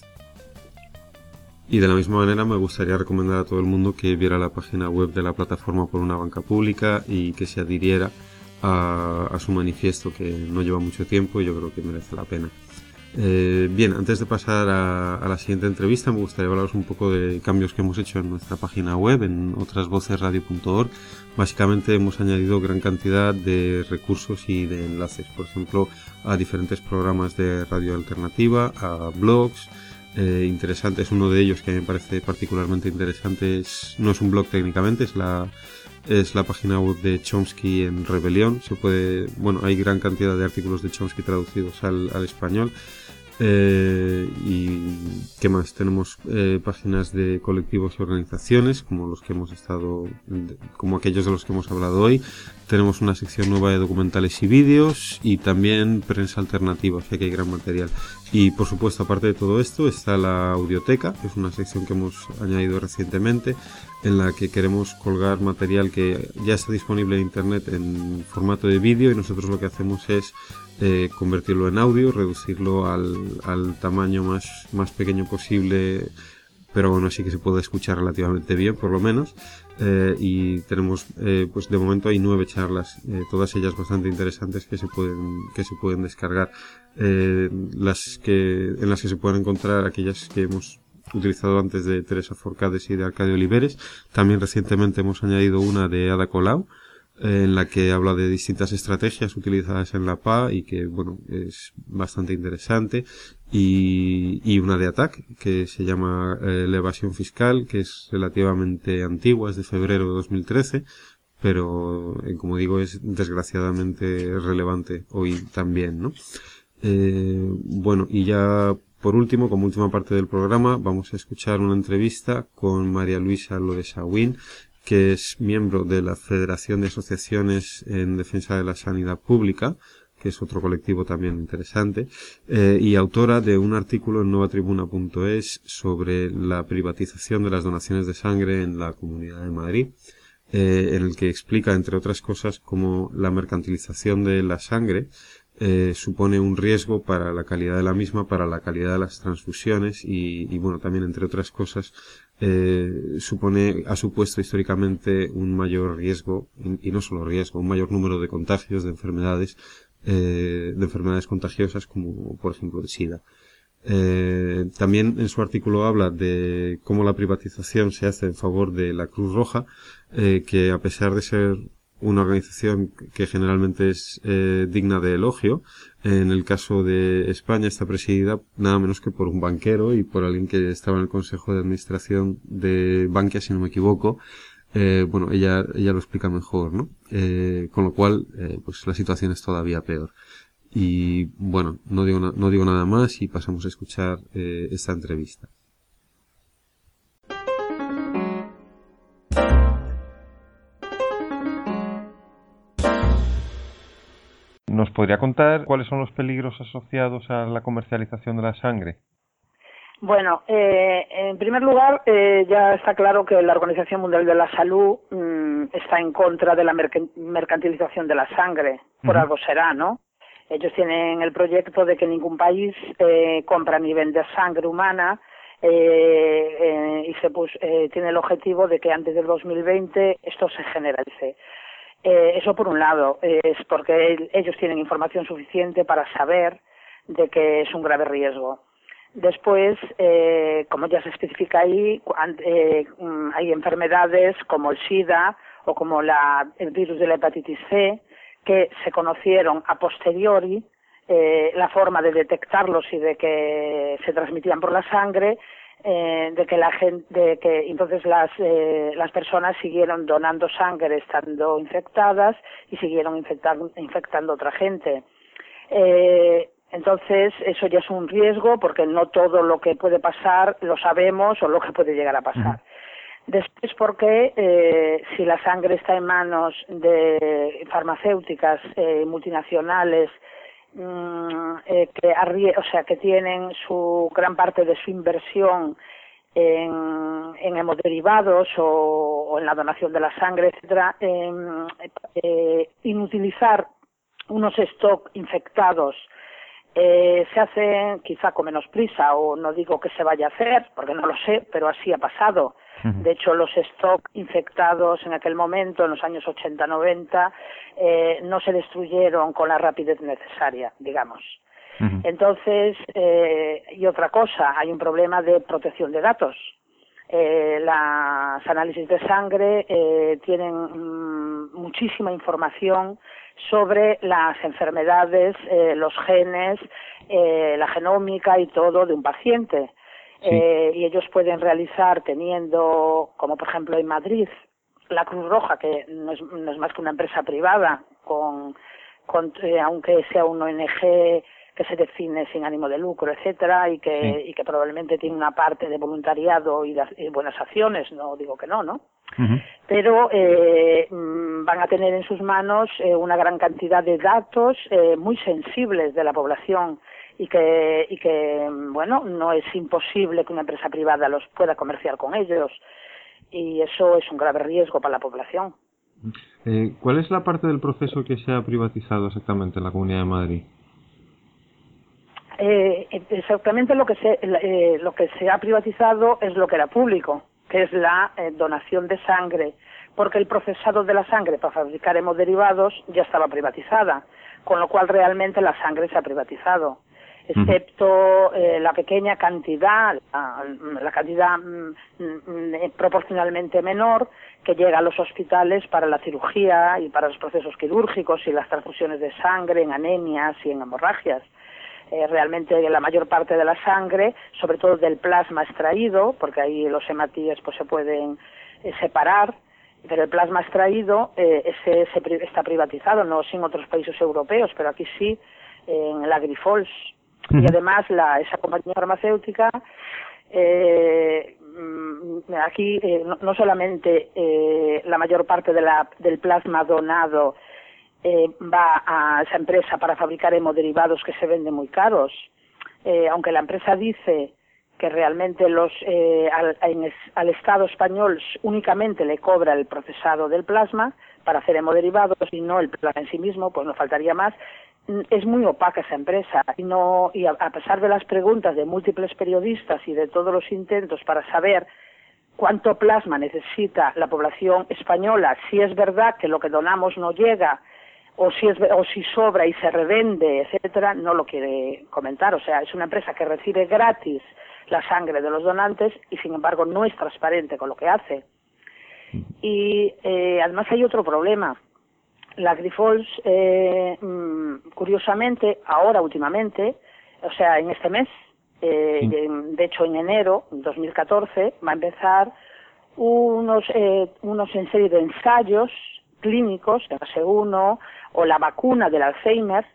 Y de la misma manera me gustaría recomendar a todo el mundo que viera la página web de la Plataforma por una Banca Pública y que se adhiriera a, a su manifiesto, que no lleva mucho tiempo y yo creo que merece la pena. Eh, bien, antes de pasar a, a la siguiente entrevista, me gustaría hablaros un poco de cambios que hemos hecho en nuestra página web, en otras voces radio punto org. Básicamente hemos añadido gran cantidad de recursos y de enlaces, por ejemplo, a diferentes programas de radio alternativa, a blogs. Eh, interesante, es uno de ellos que me parece particularmente interesante. Es, no es un blog técnicamente, es la es la página web de Chomsky en Rebelión. Se puede, bueno, hay gran cantidad de artículos de Chomsky traducidos al, al español. Eh, y qué más, tenemos eh, páginas de colectivos y organizaciones como los que hemos estado como aquellos de los que hemos hablado hoy. Tenemos una sección nueva de documentales y vídeos, y también prensa alternativa, o sea que hay gran material. Y por supuesto, aparte de todo esto, está la audioteca, que es una sección que hemos añadido recientemente, en la que queremos colgar material que ya está disponible en internet en formato de vídeo, y nosotros lo que hacemos es eh, convertirlo en audio, reducirlo al, al tamaño más, más pequeño posible, pero bueno, sí que se puede escuchar relativamente bien, por lo menos. Eh, y tenemos, eh, pues de momento hay nueve charlas, eh, todas ellas bastante interesantes que se pueden, que se pueden descargar. Eh, las que, en las que se pueden encontrar aquellas que hemos utilizado antes de Teresa Forcades y de Arcadio Oliveres. También recientemente hemos añadido una de Ada Colau, en la que habla de distintas estrategias utilizadas en la P A y que, bueno, es bastante interesante. Y, y una de ATAC, que se llama eh, La evasión fiscal, que es relativamente antigua, es de febrero de dos mil trece, pero, eh, como digo, es desgraciadamente relevante hoy también, ¿no? Eh, bueno, y ya por último, como última parte del programa, vamos a escuchar una entrevista con María Luisa Lodesawin, que es miembro de la Federación de Asociaciones en Defensa de la Sanidad Pública, que es otro colectivo también interesante, eh, y autora de un artículo en nueva tribuna punto es sobre la privatización de las donaciones de sangre en la Comunidad de Madrid, eh, en el que explica, entre otras cosas, cómo la mercantilización de la sangre eh, supone un riesgo para la calidad de la misma, para la calidad de las transfusiones y, y bueno, también entre otras cosas, eh, supone, ha supuesto históricamente un mayor riesgo, y, y no solo riesgo, un mayor número de contagios de enfermedades, eh, de enfermedades contagiosas como por ejemplo el SIDA. Eh, también en su artículo habla de cómo la privatización se hace en favor de la Cruz Roja, eh, que a pesar de ser una organización que generalmente es eh, digna de elogio, en el caso de España está presidida nada menos que por un banquero y por alguien que estaba en el Consejo de Administración de Bankia, si no me equivoco. Eh, bueno, ella, ella lo explica mejor, ¿no? Eh, con lo cual, eh, pues la situación es todavía peor. Y bueno, no digo, na- no digo nada más y pasamos a escuchar eh, esta entrevista. ¿Nos podría contar cuáles son los peligros asociados a la comercialización de la sangre? Bueno, eh, en primer lugar, eh, ya está claro que la Organización Mundial de la Salud mmm, está en contra de la merc- mercantilización de la sangre. Por uh-huh. algo será, ¿no? Ellos tienen el proyecto de que ningún país eh, compra ni vende sangre humana eh, eh, y se pues, eh, tiene el objetivo de que antes del dos mil veinte esto se generalice. Eh, eso por un lado, eh, es porque ellos tienen información suficiente para saber de que es un grave riesgo. Después, eh, como ya se especifica ahí, eh, hay enfermedades como el SIDA o como la, el virus de la hepatitis C que se conocieron a posteriori, eh, la forma de detectarlos y de que se transmitían por la sangre, eh, de que la gente, de que entonces las eh, las personas siguieron donando sangre estando infectadas y siguieron infectando infectando a otra gente. Eh, entonces eso ya es un riesgo porque no todo lo que puede pasar lo sabemos o lo que puede llegar a pasar. Después porque eh, si la sangre está en manos de farmacéuticas eh, multinacionales mmm, eh, que arrie- o sea que tienen su gran parte de su inversión en, en hemoderivados o, o en la donación de la sangre, etcétera, eh, eh, inutilizar unos stock infectados eh, se hace quizá con menos prisa, o no digo que se vaya a hacer porque no lo sé, pero así ha pasado. De hecho, los stock infectados en aquel momento, en los años ochenta noventa, eh, no se destruyeron con la rapidez necesaria, digamos. Uh-huh. Entonces, eh, y otra cosa, hay un problema de protección de datos. Eh, los análisis de sangre eh, tienen mm, muchísima información sobre las enfermedades, eh, los genes, eh, la genómica y todo de un paciente. Sí. Eh, y ellos pueden realizar teniendo, como por ejemplo en Madrid, la Cruz Roja, que no es, no es más que una empresa privada, con, con eh, aunque sea un O N G que se define sin ánimo de lucro, etcétera, y que, sí. y que probablemente tiene una parte de voluntariado y, de, y buenas acciones, no digo que no, ¿no? Uh-huh. Pero eh, van a tener en sus manos eh, una gran cantidad de datos eh, muy sensibles de la población y que, y que, bueno, no es imposible que una empresa privada los pueda comerciar con ellos, y eso es un grave riesgo para la población. Eh, ¿Cuál es la parte del proceso que se ha privatizado exactamente en la Comunidad de Madrid? Eh, exactamente lo que se eh, lo que se ha privatizado es lo que era público, que es la eh, donación de sangre, porque el procesado de la sangre para fabricar hemoderivados ya estaba privatizada, con lo cual realmente la sangre se ha privatizado, excepto eh, la pequeña cantidad, la, la cantidad mm, mm, proporcionalmente menor que llega a los hospitales para la cirugía y para los procesos quirúrgicos y las transfusiones de sangre en anemias y en hemorragias. Eh, realmente la mayor parte de la sangre, sobre todo del plasma extraído, porque ahí los hematíes pues se pueden eh, separar, pero el plasma extraído eh, ese, ese está privatizado, no sin otros países europeos, pero aquí sí, eh, en la Grifols. Uh-huh. Y además la, esa compañía farmacéutica eh, aquí eh, no, no solamente eh, la mayor parte de la, del plasma donado Eh, va a esa empresa para fabricar hemoderivados que se venden muy caros, eh, aunque la empresa dice que realmente los eh, al, en, al Estado español únicamente le cobra el procesado del plasma para hacer hemoderivados y no el plasma en sí mismo, pues no faltaría más. es muy opaca esa empresa y no y a, a pesar de las preguntas de múltiples periodistas y de todos los intentos para saber cuánto plasma necesita la población española, si es verdad que lo que donamos no llega o si es o si sobra y se revende, etcétera, no lo quiere comentar. O sea, es una empresa que recibe gratis la sangre de los donantes y sin embargo no es transparente con lo que hace. Y eh, además hay otro problema. La Grifols, eh, curiosamente, ahora últimamente, o sea, en este mes, eh, sí. de, de hecho en enero de dos mil catorce, va a empezar unos, eh, unos en serie de ensayos clínicos, de fase uno, o la vacuna del Alzheimer,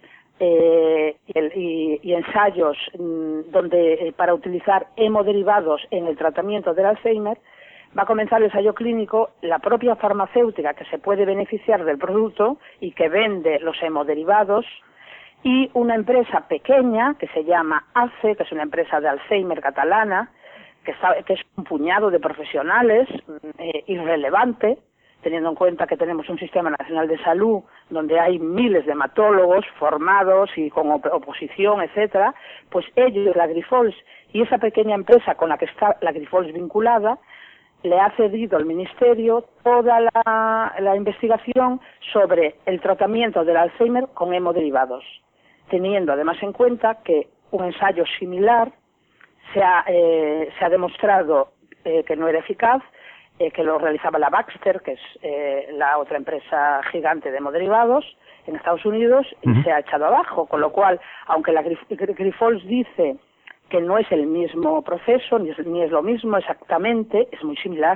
eh, y, el, y, y ensayos mm, donde eh, para utilizar hemoderivados en el tratamiento del Alzheimer. Va a comenzar el ensayo clínico la propia farmacéutica que se puede beneficiar del producto y que vende los hemoderivados y una empresa pequeña que se llama A C E, que es una empresa de Alzheimer catalana, que, sabe, que es un puñado de profesionales, eh, irrelevante, teniendo en cuenta que tenemos un sistema nacional de salud donde hay miles de hematólogos formados y con op oposición, etcétera, pues ellos, la Grifols y esa pequeña empresa con la que está la Grifols vinculada, le ha cedido al Ministerio toda la, la investigación sobre el tratamiento del Alzheimer con hemoderivados, teniendo además en cuenta que un ensayo similar se ha, eh, se ha demostrado eh, que no era eficaz, eh, que lo realizaba la Baxter, que es eh, la otra empresa gigante de hemoderivados en Estados Unidos, uh-huh. y se ha echado abajo, con lo cual, aunque la Grif Grifols dice que no es el mismo proceso, ni es, ni es lo mismo exactamente, es muy similar.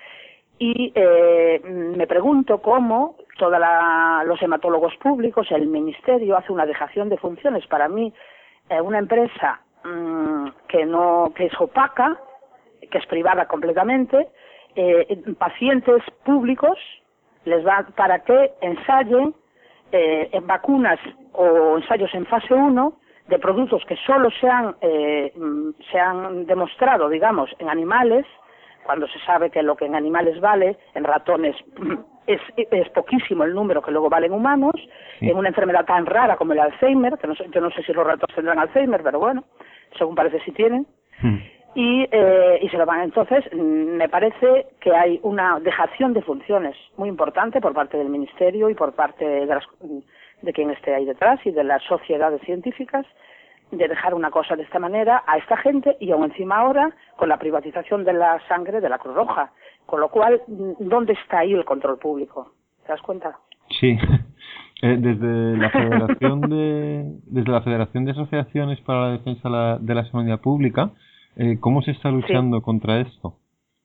Y eh, me pregunto cómo todos los hematólogos públicos, el Ministerio, hace una dejación de funciones. Para mí, eh, una empresa mmm, que no que es opaca, que es privada completamente, eh, pacientes públicos, les va para que ensayen eh, en vacunas o ensayos en fase uno, de productos que solo se han, eh, se han demostrado, digamos, en animales, cuando se sabe que lo que en animales vale, en ratones es, es poquísimo el número que luego vale en humanos, sí. en una enfermedad tan rara como el Alzheimer, que no sé, yo no sé si los ratones tendrán Alzheimer, pero bueno, según parece sí tienen, sí. y, eh, y se lo van. Entonces, me parece que hay una dejación de funciones muy importante por parte del Ministerio y por parte de las de quien esté ahí detrás y de las sociedades científicas, de dejar una cosa de esta manera a esta gente y aún encima ahora con la privatización de la sangre de la Cruz Roja. Con lo cual, ¿dónde está ahí el control público? ¿Te das cuenta? Sí. Eh, desde la Federación de desde la Federación de Asociaciones para la Defensa la, de la Sanidad Pública, eh, ¿cómo se está luchando sí. contra esto?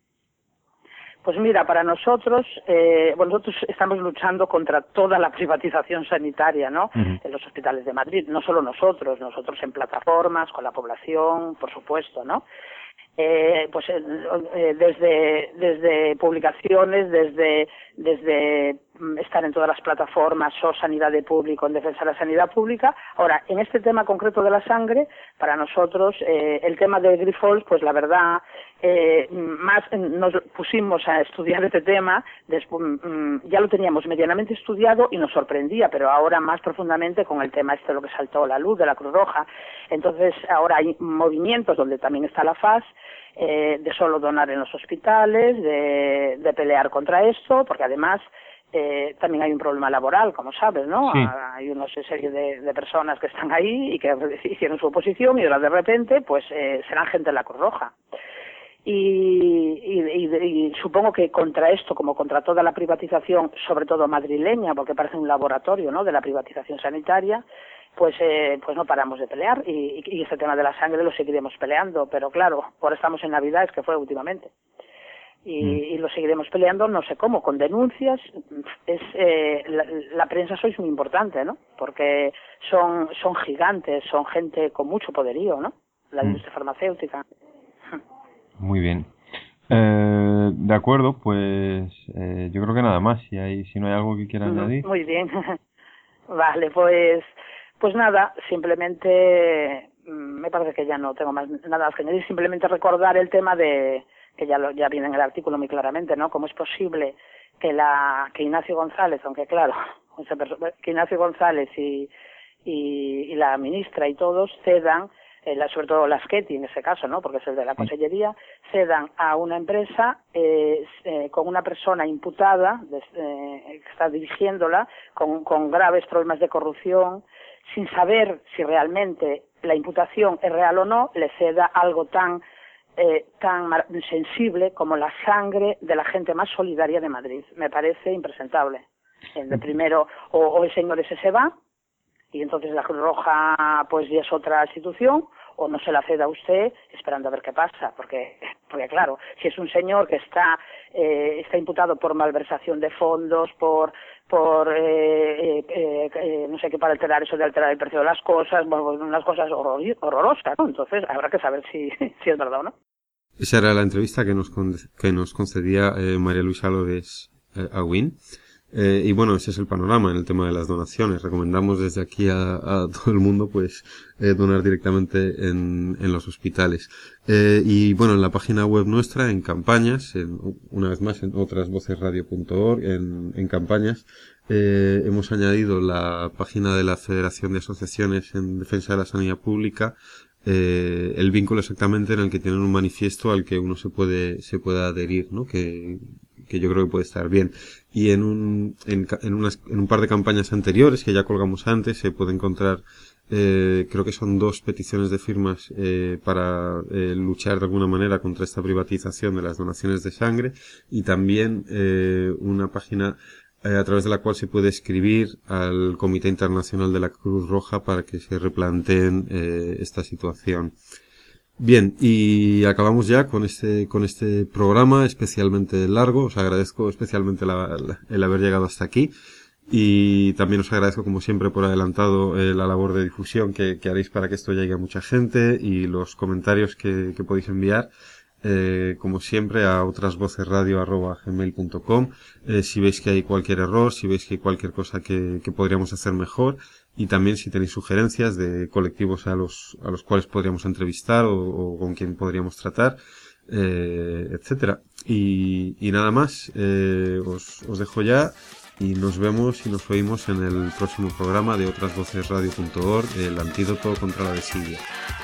Pues mira, para nosotros, eh, bueno, nosotros estamos luchando contra toda la privatización sanitaria, ¿no? Uh-huh. En los hospitales de Madrid, no solo nosotros, nosotros en plataformas, con la población, por supuesto, ¿no? Eh, pues eh, desde desde publicaciones, desde desde estar en todas las plataformas, o Sanidad de Público, en defensa de la sanidad pública. Ahora, en este tema concreto de la sangre, para nosotros, eh, el tema de Grifols, pues la verdad, eh, más nos pusimos a estudiar este tema, después, ya lo teníamos medianamente estudiado y nos sorprendía, pero ahora más profundamente con el tema este, lo que saltó a la luz de la Cruz Roja. Entonces, ahora hay movimientos donde también está la F A S, eh, de solo donar en los hospitales, de, de pelear contra esto, porque además Eh, también hay un problema laboral, como sabes, ¿no? Sí. Hay una serie de, de personas que están ahí y que hicieron su oposición y ahora de repente, pues, eh, serán gente de la Cruz Roja. Y, y, y, y supongo que contra esto, como contra toda la privatización, sobre todo madrileña, porque parece un laboratorio, ¿no?, de la privatización sanitaria, pues eh, pues no paramos de pelear y, y este tema de la sangre lo seguiremos peleando, pero claro, ahora estamos en Navidades, que fue últimamente. Y, mm. y lo seguiremos peleando, no sé cómo, con denuncias. Es eh, la, la prensa sois muy importante, ¿no? Porque son son gigantes, son gente con mucho poderío, ¿no? La mm. industria farmacéutica. Muy bien. Eh, de acuerdo, pues eh, yo creo que nada más. Si hay si no hay algo que quieran mm, añadir. Muy bien. Vale, pues pues nada, simplemente me parece que ya no tengo más nada más que añadir. Simplemente recordar el tema de que ya lo, ya viene en el artículo muy claramente, ¿no? Cómo es posible que la que Ignacio González, aunque claro, que Ignacio González y y, y la ministra y todos cedan, eh, la, sobre todo las Ketty en ese caso, ¿no? Porque es el de la Consellería, cedan a una empresa eh, eh, con una persona imputada, des, eh, que está dirigiéndola, con, con graves problemas de corrupción, sin saber si realmente la imputación es real o no, le ceda algo tan eh, tan sensible como la sangre de la gente más solidaria de Madrid. Me parece impresentable. El de primero, o, o el señor ese se va, y entonces la Cruz Roja pues ya es otra institución, o no se la ceda a usted esperando a ver qué pasa, porque porque claro, si es un señor que está eh, está imputado por malversación de fondos, por por eh, eh, eh, no sé qué, para alterar eso de alterar el precio de las cosas, bueno, unas cosas horror, horrorosas, ¿no? Entonces habrá que saber si, si es verdad o no. Esa era la entrevista que nos con, que nos concedía eh, María Luisa López eh, Aguín. Eh, y bueno, ese es el panorama en el tema de las donaciones. Recomendamos desde aquí a, a todo el mundo pues eh, donar directamente en, en los hospitales. Eh, y bueno, en la página web nuestra, en campañas, en, una vez más en otras voces radio punto org, en, en campañas, eh, hemos añadido la página de la Federación de Asociaciones en Defensa de la Sanidad Pública, eh, el vínculo exactamente en el que tienen un manifiesto al que uno se puede, se puede adherir, ¿no? Que, que yo creo que puede estar bien. Y en un, en, en, unas, en un par de campañas anteriores que ya colgamos antes se puede encontrar, eh, creo que son dos peticiones de firmas eh, para eh, luchar de alguna manera contra esta privatización de las donaciones de sangre, y también eh, una página eh, a través de la cual se puede escribir al Comité Internacional de la Cruz Roja para que se replanteen eh, esta situación. Bien, y acabamos ya con este con este programa especialmente largo. Os agradezco especialmente la, la, el haber llegado hasta aquí, y también os agradezco como siempre por adelantado eh, la labor de difusión que, que haréis para que esto llegue a mucha gente, y los comentarios que, que podéis enviar eh, como siempre a otrasvocesradio arroba gmail punto com, eh, si veis que hay cualquier error, si veis que hay cualquier cosa que, que podríamos hacer mejor, y también si tenéis sugerencias de colectivos a los a los cuales podríamos entrevistar o, o con quien podríamos tratar, eh, etcétera. Y, y nada más, eh, os, os dejo ya, y nos vemos y nos oímos en el próximo programa de otras voces radio punto org, el antídoto contra la desidia.